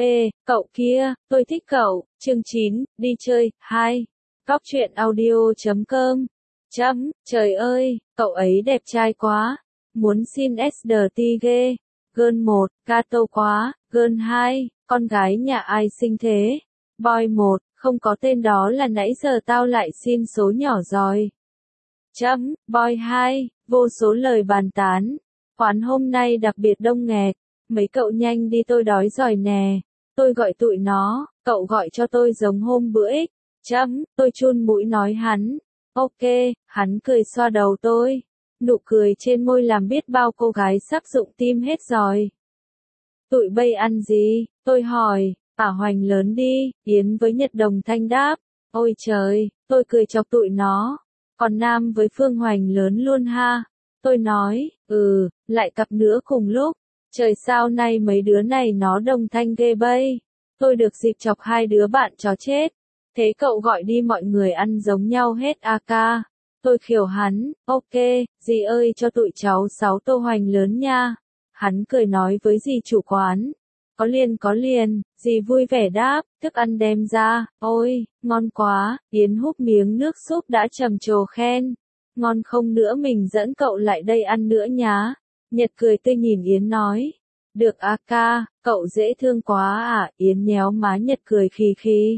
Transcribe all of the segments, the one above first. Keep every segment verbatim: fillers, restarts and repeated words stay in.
Ê, cậu kia, tôi thích cậu, chương chín, đi chơi, hai. Cóc truyện audio chấm com. Chấm, trời ơi, cậu ấy đẹp trai quá. Muốn xin ét đê tê ghê. Girl một, Cato quá. Girl hai, con gái nhà ai xinh thế. Boy một, không có tên đó là nãy giờ tao lại xin số nhỏ rồi. Chấm, Boy hai, vô số lời bàn tán. Quán hôm nay đặc biệt đông nghẹt. Mấy cậu nhanh đi, tôi đói rồi nè. Tôi gọi tụi nó, cậu gọi cho tôi giống hôm bữa ích. Chấm, tôi chun mũi nói hắn. Ok, hắn cười xoa đầu tôi. Nụ cười trên môi làm biết bao cô gái sắp rụng tim hết rồi. Tụi bay ăn gì? Tôi hỏi. À, Hoành lớn đi, Yến với Nhật đồng thanh đáp. Ôi trời, tôi cười chọc tụi nó. Còn Nam với Phương Hoành lớn luôn ha. Tôi nói, ừ, lại cặp nữa cùng lúc. Trời sao nay mấy đứa này nó đồng thanh ghê bây. Tôi được dịp chọc hai đứa bạn chó chết. Thế cậu gọi đi, mọi người ăn giống nhau hết a ca. Tôi khiều hắn, ok, dì ơi cho tụi cháu sáu tô Hoành lớn nha. Hắn cười nói với dì chủ quán. Có liền có liền, dì vui vẻ đáp, thức ăn đem ra, ôi, ngon quá, Yến húp miếng nước súp đã trầm trồ khen. Ngon không nữa mình dẫn cậu lại đây ăn nữa nhá. Nhật cười tươi nhìn Yến nói. Được a ca, cậu dễ thương quá à, Yến nhéo má Nhật cười khì khì.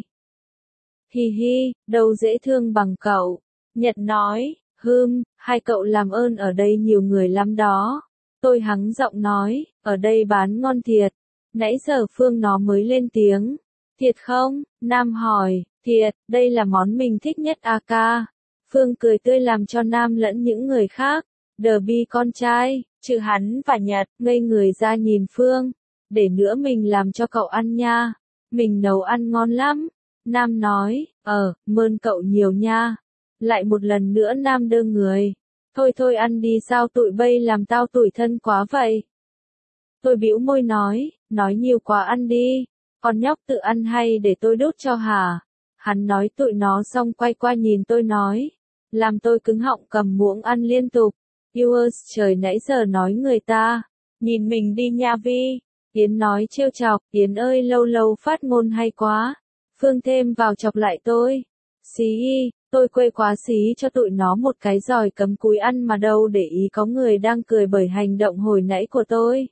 Hi hi, đâu dễ thương bằng cậu. Nhật nói, hưm, hai cậu làm ơn ở đây nhiều người lắm đó. Tôi hắng giọng nói, ở đây bán ngon thiệt. Nãy giờ Phương nó mới lên tiếng. Thiệt không? Nam hỏi, thiệt, đây là món mình thích nhất a ca. Phương cười tươi làm cho Nam lẫn những người khác. Đờ bi con trai, trừ hắn và Nhật, ngây người ra nhìn Phương. Để nữa mình làm cho cậu ăn nha. Mình nấu ăn ngon lắm. Nam nói, ờ, mơn cậu nhiều nha. Lại một lần nữa Nam đơ người. Thôi thôi ăn đi, sao tụi bay làm tao tủi thân quá vậy. Tôi bĩu môi nói, nói nhiều quá, ăn đi. Con nhóc tự ăn hay để tôi đút cho hả? Hắn nói tụi nó xong quay qua nhìn tôi nói. Làm tôi cứng họng cầm muỗng ăn liên tục. Viewers, trời nãy giờ nói người ta. Nhìn mình đi nha Vi. Yến nói trêu chọc, Yến ơi lâu lâu phát ngôn hay quá. Phương thêm vào chọc lại tôi. Xí y, tôi quê quá xí cho tụi nó một cái giỏi cấm cúi ăn mà đâu để ý có người đang cười bởi hành động hồi nãy của tôi.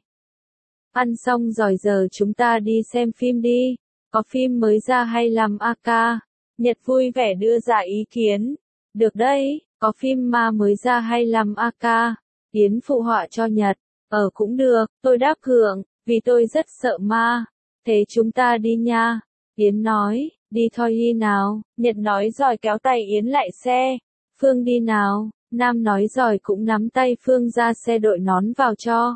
Ăn xong rồi giờ chúng ta đi xem phim đi. Có phim mới ra hay lắm a ca. Nhật vui vẻ đưa ra ý kiến. Được đấy, có phim ma mới ra hay lắm a ca. Yến phụ họa cho Nhật. Ờ cũng được, tôi đáp gượng, vì tôi rất sợ ma. Thế chúng ta đi nha. Yến nói, đi thôi đi nào. Nhật nói rồi kéo tay Yến lại xe. Phương đi nào. Nam nói rồi cũng nắm tay Phương ra xe đội nón vào cho.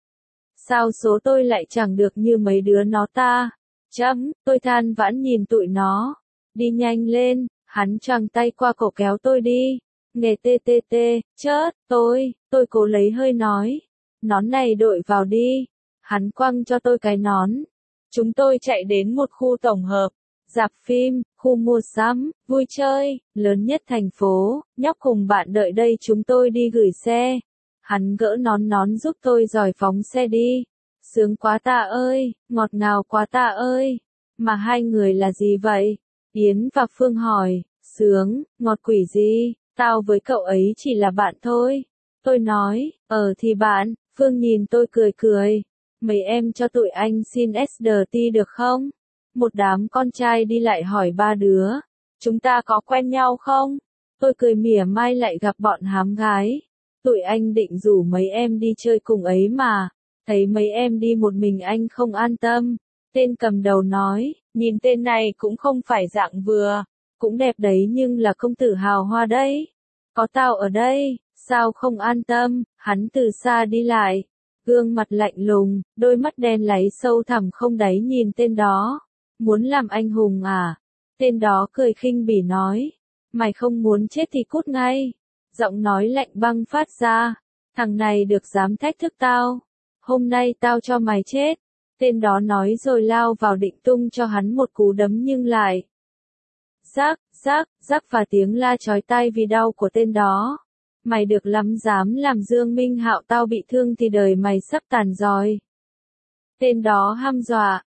Sao số tôi lại chẳng được như mấy đứa nó ta. Chấm, tôi than vãn nhìn tụi nó. Đi nhanh lên, hắn choàng tay qua cổ kéo tôi đi. Nghề tê tê tê, chớt, tôi, tôi cố lấy hơi nói. Nón này đội vào đi. Hắn quăng cho tôi cái nón. Chúng tôi chạy đến một khu tổng hợp, rạp phim, khu mua sắm, vui chơi, lớn nhất thành phố. Nhóc cùng bạn đợi đây, chúng tôi đi gửi xe. Hắn gỡ nón nón giúp tôi rồi phóng xe đi. Sướng quá ta ơi, ngọt ngào quá ta ơi. Mà hai người là gì vậy? Yến và Phương hỏi. Sướng, ngọt quỷ gì, tao với cậu ấy chỉ là bạn thôi. Tôi nói, ờ thì bạn. Phương nhìn tôi cười cười. Mấy em cho tụi anh xin ét đê tê được không? Một đám con trai đi lại hỏi ba đứa. Chúng ta có quen nhau không? Tôi cười mỉa mai lại gặp bọn hám gái. Tụi anh định rủ mấy em đi chơi cùng ấy mà. Thấy mấy em đi một mình anh không an tâm. Tên cầm đầu nói, nhìn tên này cũng không phải dạng vừa. Cũng đẹp đấy nhưng là công tử hào hoa đấy. Có tao ở đây, sao không an tâm, hắn từ xa đi lại. Gương mặt lạnh lùng, đôi mắt đen láy sâu thẳm không đáy nhìn tên đó. Muốn làm anh hùng à? Tên đó cười khinh bỉ nói. Mày không muốn chết thì cút ngay. Giọng nói lạnh băng phát ra. Thằng này được dám thách thức tao. Hôm nay tao cho mày chết. Tên đó nói rồi lao vào định tung cho hắn một cú đấm nhưng lại. Rác, rác, rác và tiếng la chói tai vì đau của tên đó. Mày được lắm, dám làm Dương Minh Hạo tao bị thương thì đời mày sắp tàn rồi. Tên đó hăm dọa,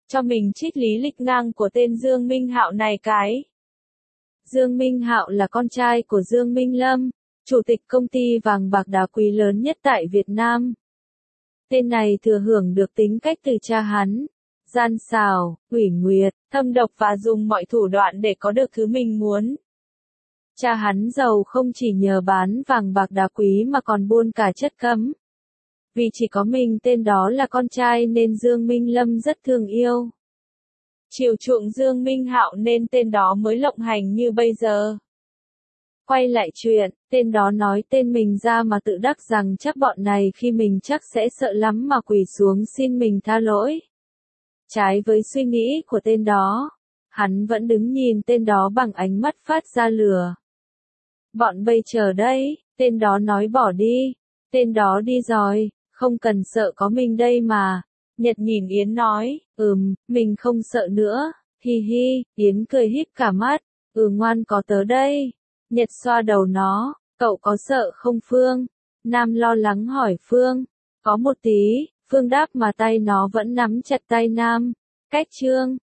cho mình trích lý lịch ngang của tên Dương Minh Hạo này cái. Dương Minh Hạo là con trai của Dương Minh Lâm, chủ tịch công ty vàng bạc đá quý lớn nhất tại Việt Nam. Tên này thừa hưởng được tính cách từ cha hắn, gian xảo, ủy nguyệt, thâm độc và dùng mọi thủ đoạn để có được thứ mình muốn. Cha hắn giàu không chỉ nhờ bán vàng bạc đá quý mà còn buôn cả chất cấm. Vì chỉ có mình tên đó là con trai nên Dương Minh Lâm rất thương yêu. Chiều chuộng Dương Minh Hạo nên tên đó mới lộng hành như bây giờ. Quay lại chuyện, tên đó nói tên mình ra mà tự đắc rằng chắc bọn này khi mình chắc sẽ sợ lắm mà quỳ xuống xin mình tha lỗi. Trái với suy nghĩ của tên đó, hắn vẫn đứng nhìn tên đó bằng ánh mắt phát ra lửa. Bọn bây chờ đây, tên đó nói bỏ đi, tên đó đi rồi, không cần sợ có mình đây mà. Nhật nhìn Yến nói, ừm, mình không sợ nữa, hi hi, Yến cười híp cả mắt, ừ ngoan có tớ đây. Nhật xoa đầu nó, cậu có sợ không Phương? Nam lo lắng hỏi Phương, có một tí, Phương đáp mà tay nó vẫn nắm chặt tay Nam. Cách chương